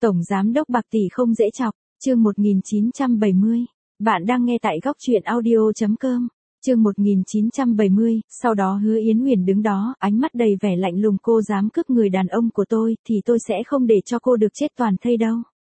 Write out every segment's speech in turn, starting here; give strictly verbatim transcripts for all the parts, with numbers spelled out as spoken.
Tổng giám đốc Bạc Tỷ không dễ chọc, chương một nghìn chín trăm bảy mươi. Bạn đang nghe tại góc truyện audio.com. Chương một nghìn chín trăm bảy mươi, sau đó Hứa Yến Huyền đứng đó, ánh mắt đầy vẻ lạnh lùng, cô dám cướp người đàn ông của tôi, thì tôi sẽ không để cho cô được chết toàn thây đâu.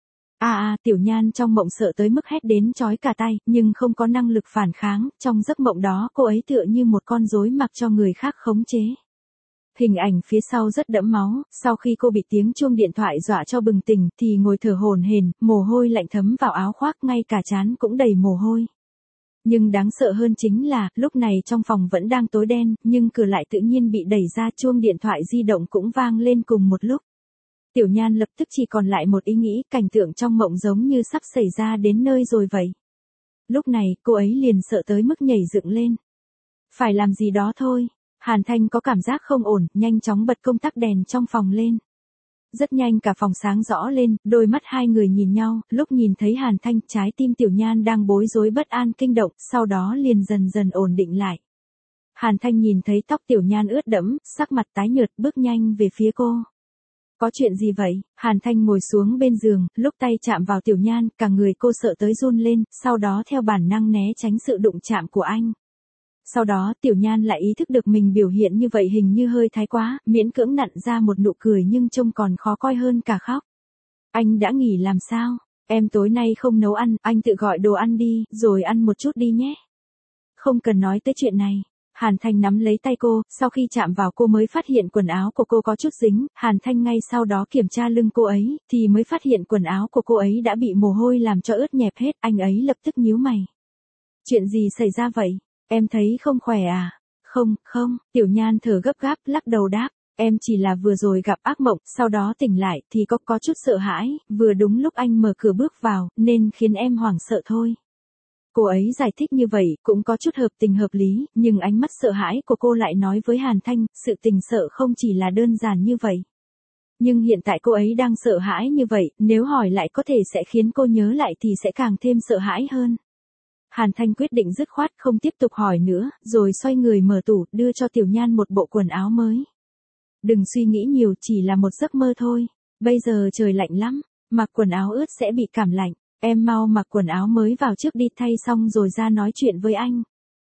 À à, Tiểu Nhan trong mộng sợ tới mức hét đến chói cả tay, nhưng không có năng lực phản kháng, trong giấc mộng đó cô ấy tựa như một con rối mặc cho người khác khống chế. Hình ảnh phía sau rất đẫm máu, sau khi cô bị tiếng chuông điện thoại dọa cho bừng tỉnh thì ngồi thở hổn hển, mồ hôi lạnh thấm vào áo khoác, ngay cả trán cũng đầy mồ hôi. Nhưng đáng sợ hơn chính là, lúc này trong phòng vẫn đang tối đen, nhưng cửa lại tự nhiên bị đẩy ra, chuông điện thoại di động cũng vang lên cùng một lúc. Tiểu Nhan lập tức chỉ còn lại một ý nghĩ, cảnh tượng trong mộng giống như sắp xảy ra đến nơi rồi vậy. Lúc này, cô ấy liền sợ tới mức nhảy dựng lên. Phải làm gì đó thôi. Hàn Thanh có cảm giác không ổn, nhanh chóng bật công tắc đèn trong phòng lên. Rất nhanh cả phòng sáng rõ lên, đôi mắt hai người nhìn nhau, lúc nhìn thấy Hàn Thanh, trái tim Tiểu Nhan đang bối rối bất an kinh động, sau đó liền dần dần ổn định lại. Hàn Thanh nhìn thấy tóc Tiểu Nhan ướt đẫm, sắc mặt tái nhợt, bước nhanh về phía cô. Có chuyện gì vậy? Hàn Thanh ngồi xuống bên giường, lúc tay chạm vào Tiểu Nhan, cả người cô sợ tới run lên, sau đó theo bản năng né tránh sự đụng chạm của anh. Sau đó Tiểu Nhan lại ý thức được mình biểu hiện như vậy hình như hơi thái quá, miễn cưỡng nặn ra một nụ cười nhưng trông còn khó coi hơn cả khóc. Anh đã nghỉ làm sao? Em tối nay không nấu ăn, anh tự gọi đồ ăn đi, rồi ăn một chút đi nhé. Không cần nói tới chuyện này. Hàn Thanh nắm lấy tay cô, sau khi chạm vào cô mới phát hiện quần áo của cô có chút dính, Hàn Thanh ngay sau đó kiểm tra lưng cô ấy, thì mới phát hiện quần áo của cô ấy đã bị mồ hôi làm cho ướt nhẹp hết, anh ấy lập tức nhíu mày. Chuyện gì xảy ra vậy? Em thấy không khỏe à? Không, không, Tiểu Nhan thở gấp gáp, lắc đầu đáp, em chỉ là vừa rồi gặp ác mộng, sau đó tỉnh lại thì có có chút sợ hãi, vừa đúng lúc anh mở cửa bước vào, nên khiến em hoảng sợ thôi. Cô ấy giải thích như vậy, cũng có chút hợp tình hợp lý, nhưng ánh mắt sợ hãi của cô lại nói với Hàn Thanh, sự tình sợ không chỉ là đơn giản như vậy. Nhưng hiện tại cô ấy đang sợ hãi như vậy, nếu hỏi lại có thể sẽ khiến cô nhớ lại thì sẽ càng thêm sợ hãi hơn. Hàn Thanh quyết định dứt khoát không tiếp tục hỏi nữa, rồi xoay người mở tủ, đưa cho Tiểu Nhan một bộ quần áo mới. Đừng suy nghĩ nhiều, chỉ là một giấc mơ thôi. Bây giờ trời lạnh lắm, mặc quần áo ướt sẽ bị cảm lạnh. Em mau mặc quần áo mới vào trước đi, thay xong rồi ra nói chuyện với anh.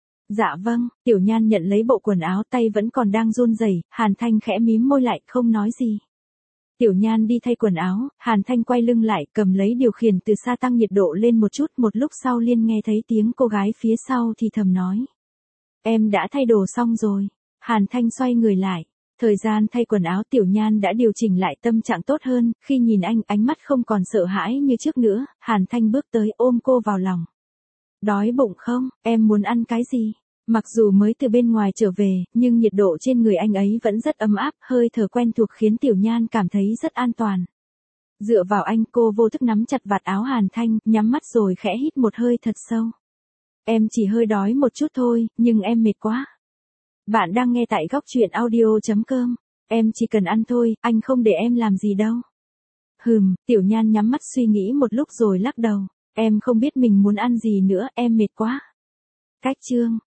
Dạ vâng, Tiểu Nhan nhận lấy bộ quần áo, tay vẫn còn đang run rẩy. Hàn Thanh khẽ mím môi lại, không nói gì. Tiểu Nhan đi thay quần áo, Hàn Thanh quay lưng lại, cầm lấy điều khiển từ xa tăng nhiệt độ lên một chút, một lúc sau liên nghe thấy tiếng cô gái phía sau thì thầm nói. Em đã thay đồ xong rồi. Hàn Thanh xoay người lại. Thời gian thay quần áo Tiểu Nhan đã điều chỉnh lại tâm trạng tốt hơn, khi nhìn anh, ánh mắt không còn sợ hãi như trước nữa, Hàn Thanh bước tới ôm cô vào lòng. Đói bụng không, em muốn ăn cái gì? Mặc dù mới từ bên ngoài trở về, nhưng nhiệt độ trên người anh ấy vẫn rất ấm áp, hơi thở quen thuộc khiến Tiểu Nhan cảm thấy rất an toàn. Dựa vào anh, cô vô thức nắm chặt vạt áo Hàn Thanh, nhắm mắt rồi khẽ hít một hơi thật sâu. Em chỉ hơi đói một chút thôi, nhưng em mệt quá. Bạn đang nghe tại góc truyện audio.com. Em chỉ cần ăn thôi, anh không để em làm gì đâu. Hừm, Tiểu Nhan nhắm mắt suy nghĩ một lúc rồi lắc đầu. Em không biết mình muốn ăn gì nữa, em mệt quá. Cách chương.